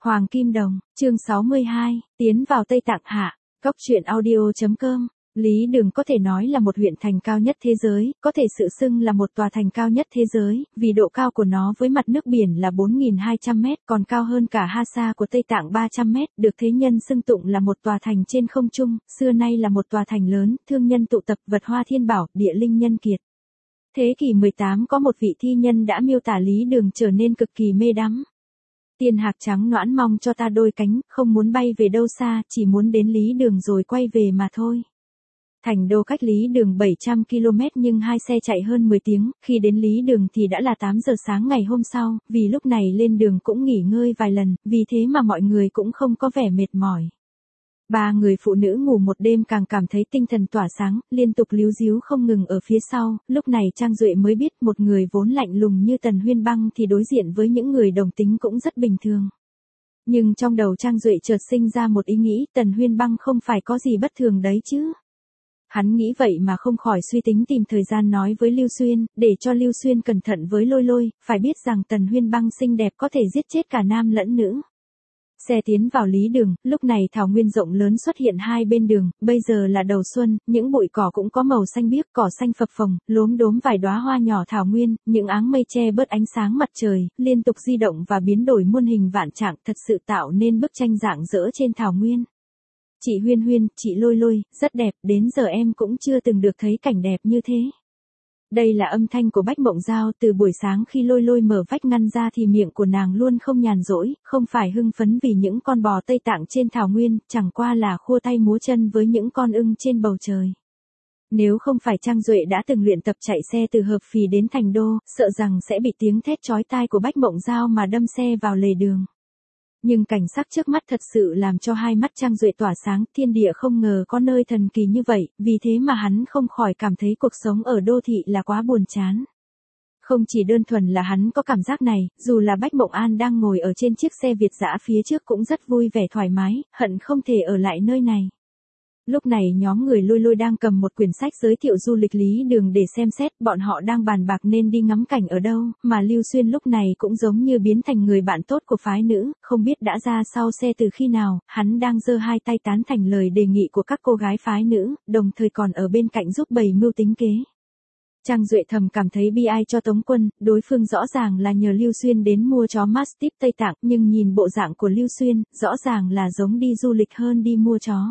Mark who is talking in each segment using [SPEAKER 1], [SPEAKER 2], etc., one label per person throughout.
[SPEAKER 1] Hoàng Kim Đồng, chương 62, tiến vào Tây Tạng hạ, Cốc truyện audio.com. Lý Đường có thể nói là một huyện thành cao nhất thế giới, có thể tự xưng là một tòa thành cao nhất thế giới, vì độ cao của nó với mặt nước biển là 4.200 mét, còn cao hơn cả Hasa của Tây Tạng 300 mét, được thế nhân xưng tụng là một tòa thành trên không trung, xưa nay là một tòa thành lớn, thương nhân tụ tập, vật hoa thiên bảo, địa linh nhân kiệt. Thế kỷ 18 có một vị thi nhân đã miêu tả Lý Đường trở nên cực kỳ mê đắm. Tiên hạc trắng noãn mong cho ta đôi cánh, không muốn bay về đâu xa, chỉ muốn đến Lý Đường rồi quay về mà thôi. Thành đô cách Lý Đường 700 km nhưng hai xe chạy hơn 10 tiếng, khi đến Lý Đường thì đã là 8 giờ sáng ngày hôm sau, vì lúc này lên đường cũng nghỉ ngơi vài lần, vì thế mà mọi người cũng không có vẻ mệt mỏi. Ba người phụ nữ ngủ một đêm càng cảm thấy tinh thần tỏa sáng, liên tục líu ríu không ngừng ở phía sau, lúc này Trang Duệ mới biết một người vốn lạnh lùng như Tần Huyên Băng thì đối diện với những người đồng tính cũng rất bình thường. Nhưng trong đầu Trang Duệ chợt sinh ra một ý nghĩ, Tần Huyên Băng không phải có gì bất thường đấy chứ. Hắn nghĩ vậy mà không khỏi suy tính tìm thời gian nói với Lưu Xuyên, để cho Lưu Xuyên cẩn thận với Lôi Lôi, phải biết rằng Tần Huyên Băng xinh đẹp có thể giết chết cả nam lẫn nữ. Xe tiến vào Lý Đường, lúc này thảo nguyên rộng lớn xuất hiện hai bên đường, bây giờ là đầu xuân, những bụi cỏ cũng có màu xanh biếc, cỏ xanh phập phồng, lốm đốm vài đóa hoa nhỏ thảo nguyên, những áng mây che bớt ánh sáng mặt trời, liên tục di động và biến đổi muôn hình vạn trạng, thật sự tạo nên bức tranh rạng rỡ trên thảo nguyên. Chị Huyên Huyên, chị Lôi Lôi, rất đẹp, đến giờ em cũng chưa từng được thấy cảnh đẹp như thế. Đây là âm thanh của Bách Mộng Giao, từ buổi sáng khi Lôi Lôi mở vách ngăn ra thì miệng của nàng luôn không nhàn rỗi, không phải hưng phấn vì những con bò Tây Tạng trên thảo nguyên, chẳng qua là khua tay múa chân với những con ưng trên bầu trời. Nếu không phải Trang Duệ đã từng luyện tập chạy xe từ Hợp Phì đến Thành Đô, sợ rằng sẽ bị tiếng thét chói tai của Bách Mộng Giao mà đâm xe vào lề đường. Nhưng cảnh sắc trước mắt thật sự làm cho hai mắt Trang Duệ tỏa sáng, thiên địa không ngờ có nơi thần kỳ như vậy, vì thế mà hắn không khỏi cảm thấy cuộc sống ở đô thị là quá buồn chán. Không chỉ đơn thuần là hắn có cảm giác này, dù là Bách Mộng An đang ngồi ở trên chiếc xe Việt dã phía trước cũng rất vui vẻ thoải mái, hận không thể ở lại nơi này. Lúc này nhóm người Lôi Lôi đang cầm một quyển sách giới thiệu du lịch Lý Đường để xem xét, bọn họ đang bàn bạc nên đi ngắm cảnh ở đâu, mà Lưu Xuyên lúc này cũng giống như biến thành người bạn tốt của phái nữ, không biết đã ra sau xe từ khi nào, hắn đang giơ hai tay tán thành lời đề nghị của các cô gái phái nữ, đồng thời còn ở bên cạnh giúp bày mưu tính kế. Trang Duệ thầm cảm thấy bi ai cho Tống Quân, đối phương rõ ràng là nhờ Lưu Xuyên đến mua chó Mastiff Tây Tạng, nhưng nhìn bộ dạng của Lưu Xuyên, rõ ràng là giống đi du lịch hơn đi mua chó.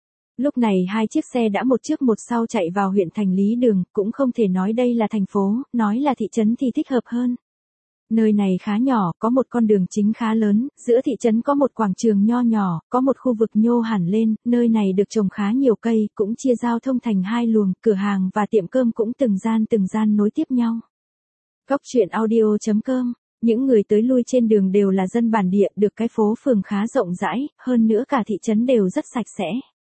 [SPEAKER 1] Lúc này hai chiếc xe đã một trước một sau chạy vào huyện thành Lý Đường, cũng không thể nói đây là thành phố, nói là thị trấn thì thích hợp hơn. Nơi này khá nhỏ, có một con đường chính khá lớn, giữa thị trấn có một quảng trường nho nhỏ, có một khu vực nhô hẳn lên, nơi này được trồng khá nhiều cây, cũng chia giao thông thành hai luồng, cửa hàng và tiệm cơm cũng từng gian nối tiếp nhau. Cốc truyện audio.com. Những người tới lui trên đường đều là dân bản địa, được cái phố phường khá rộng rãi, hơn nữa cả thị trấn đều rất sạch sẽ.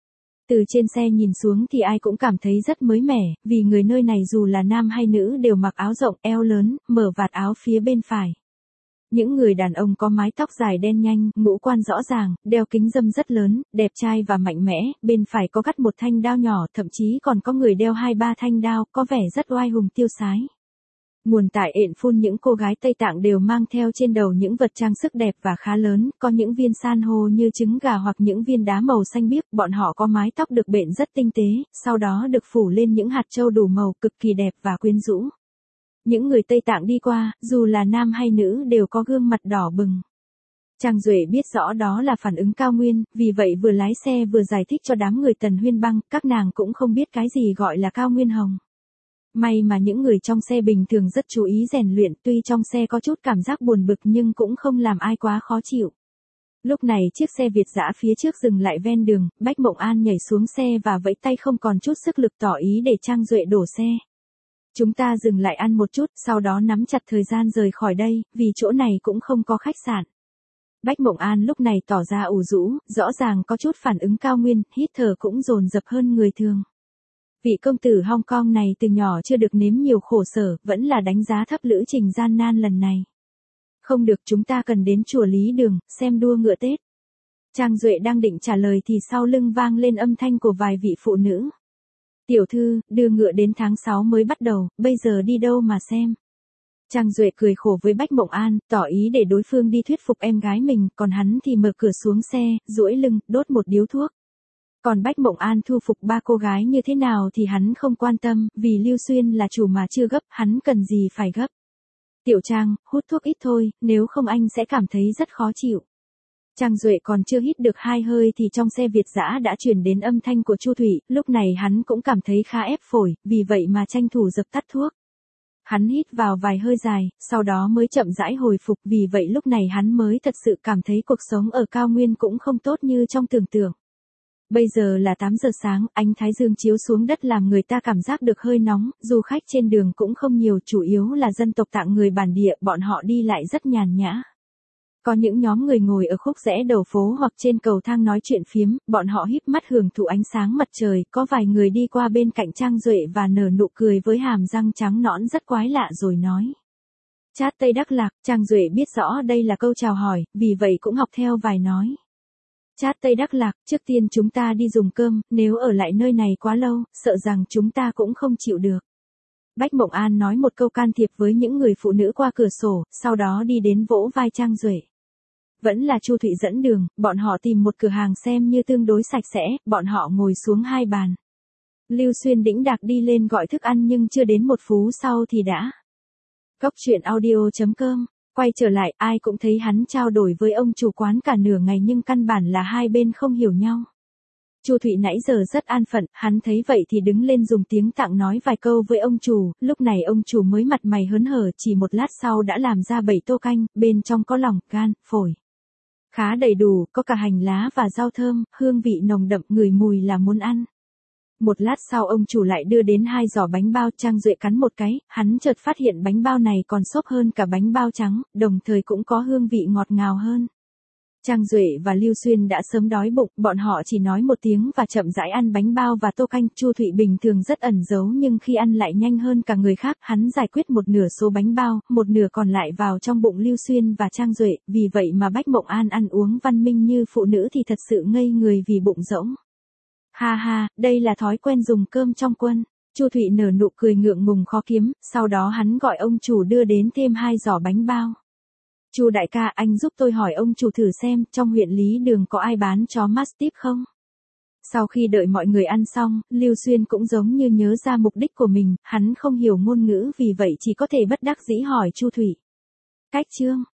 [SPEAKER 1] Từ trên xe nhìn xuống thì ai cũng cảm thấy rất mới mẻ, vì người nơi này dù là nam hay nữ đều mặc áo rộng, eo lớn, mở vạt áo phía bên phải. Những người đàn ông có mái tóc dài đen nhanh, ngũ quan rõ ràng, đeo kính râm rất lớn, đẹp trai và mạnh mẽ, bên phải có gắt một thanh đao nhỏ, thậm chí còn có người đeo 2-3 thanh đao, có vẻ rất oai hùng tiêu sái. Nguồn tại ện phun những cô gái Tây Tạng đều mang theo trên đầu những vật trang sức đẹp và khá lớn, có những viên san hô như trứng gà hoặc những viên đá màu xanh biếc, bọn họ có mái tóc được bện rất tinh tế, sau đó được phủ lên những hạt châu đủ màu cực kỳ đẹp và quyến rũ. Những người Tây Tạng đi qua, dù là nam hay nữ đều có gương mặt đỏ bừng. Trang Duệ biết rõ đó là phản ứng cao nguyên, vì vậy vừa lái xe vừa giải thích cho đám người Tần Huyên Băng, các nàng cũng không biết cái gì gọi là cao nguyên hồng. May mà những người trong xe bình thường rất chú ý rèn luyện, tuy trong xe có chút cảm giác buồn bực nhưng cũng không làm ai quá khó chịu. Lúc này chiếc xe Việt dã phía trước dừng lại ven đường, Bách Mộng An nhảy xuống xe và vẫy tay không còn chút sức lực tỏ ý để Trang Duệ đổ xe. Chúng ta dừng lại ăn một chút, sau đó nắm chặt thời gian rời khỏi đây, vì chỗ này cũng không có khách sạn. Bách Mộng An lúc này tỏ ra ủ rũ, rõ ràng có chút phản ứng cao nguyên, hít thở cũng dồn dập hơn người thường. Vị công tử Hong Kong này từ nhỏ chưa được nếm nhiều khổ sở, vẫn là đánh giá thấp lữ trình gian nan lần này. Không được, chúng ta cần đến chùa Lý Đường, xem đua ngựa Tết. Trang Duệ đang định trả lời thì sau lưng vang lên âm thanh của vài vị phụ nữ. Tiểu thư, đưa ngựa đến tháng 6 mới bắt đầu, bây giờ đi đâu mà xem. Trang Duệ cười khổ với Bách Mộng An, tỏ ý để đối phương đi thuyết phục em gái mình, còn hắn thì mở cửa xuống xe, duỗi lưng, đốt một điếu thuốc. Còn Bách Mộng An thu phục ba cô gái như thế nào thì hắn không quan tâm, vì Lưu Xuyên là chủ mà chưa gấp, hắn cần gì phải gấp. Tiểu Trang, hút thuốc ít thôi, nếu không anh sẽ cảm thấy rất khó chịu. Trang Duệ còn chưa hít được 2 hơi thì trong xe Việt dã đã truyền đến âm thanh của Chu Thủy, lúc này hắn cũng cảm thấy khá ép phổi, vì vậy mà tranh thủ dập tắt thuốc. Hắn hít vào vài hơi dài, sau đó mới chậm rãi hồi phục, vì vậy lúc này hắn mới thật sự cảm thấy cuộc sống ở cao nguyên cũng không tốt như trong tưởng tượng. Bây giờ là 8 giờ sáng, ánh thái dương chiếu xuống đất làm người ta cảm giác được hơi nóng, du khách trên đường cũng không nhiều, chủ yếu là dân tộc Tạng người bản địa, bọn họ đi lại rất nhàn nhã. Có những nhóm người ngồi ở khúc rẽ đầu phố hoặc trên cầu thang nói chuyện phiếm, bọn họ híp mắt hưởng thụ ánh sáng mặt trời, có vài người đi qua bên cạnh Trang Duệ và nở nụ cười với hàm răng trắng nõn rất quái lạ rồi nói. Chát Tây Đắc Lạc, Trang Duệ biết rõ đây là câu chào hỏi, vì vậy cũng học theo vài nói. Chát Tây Đắc Lạc, trước tiên chúng ta đi dùng cơm, nếu ở lại nơi này quá lâu, sợ rằng chúng ta cũng không chịu được. Bách Mộng An nói một câu can thiệp với những người phụ nữ qua cửa sổ, sau đó đi đến vỗ vai Trang Duệ. Vẫn là Chu Thụy dẫn đường, bọn họ tìm một cửa hàng xem như tương đối sạch sẽ, bọn họ ngồi xuống 2 bàn. Lưu Xuyên đĩnh đạc đi lên gọi thức ăn nhưng chưa đến 1 phút sau thì đã. Cốc truyện audio.com, quay trở lại, ai cũng thấy hắn trao đổi với ông chủ quán cả nửa ngày nhưng căn bản là hai bên không hiểu nhau. Chu Thụy nãy giờ rất an phận, hắn thấy vậy thì đứng lên dùng tiếng Tạng nói vài câu với ông chủ, lúc này ông chủ mới mặt mày hớn hở, chỉ một lát sau đã làm ra 7 tô canh, bên trong có lòng, gan, phổi. Khá đầy đủ, có cả hành lá và rau thơm, hương vị nồng đậm, ngửi mùi là muốn ăn. Một lát sau ông chủ lại đưa đến 2 giỏ bánh bao, Trang Duệ cắn một cái, hắn chợt phát hiện bánh bao này còn xốp hơn cả bánh bao trắng, đồng thời cũng có hương vị ngọt ngào hơn. Trang Duệ và Lưu Xuyên đã sớm đói bụng, bọn họ chỉ nói một tiếng và chậm rãi ăn bánh bao và tô canh. Chu Thụy bình thường rất ẩn giấu nhưng khi ăn lại nhanh hơn cả người khác, hắn giải quyết một nửa số bánh bao, một nửa còn lại vào trong bụng Lưu Xuyên và Trang Duệ, vì vậy mà Bách Mộng An ăn uống văn minh như phụ nữ thì thật sự ngây người vì bụng rỗng. Ha ha, đây là thói quen dùng cơm trong quân. Chu Thụy nở nụ cười ngượng ngùng khó kiếm, sau đó hắn gọi ông chủ đưa đến thêm 2 giỏ bánh bao. Chu đại ca, anh giúp tôi hỏi ông chủ thử xem, trong huyện Lý Đường có ai bán chó Mastiff không? Sau khi đợi mọi người ăn xong, Lưu Xuyên cũng giống như nhớ ra mục đích của mình, hắn không hiểu ngôn ngữ vì vậy chỉ có thể bất đắc dĩ hỏi Chu Thụy. Cách chương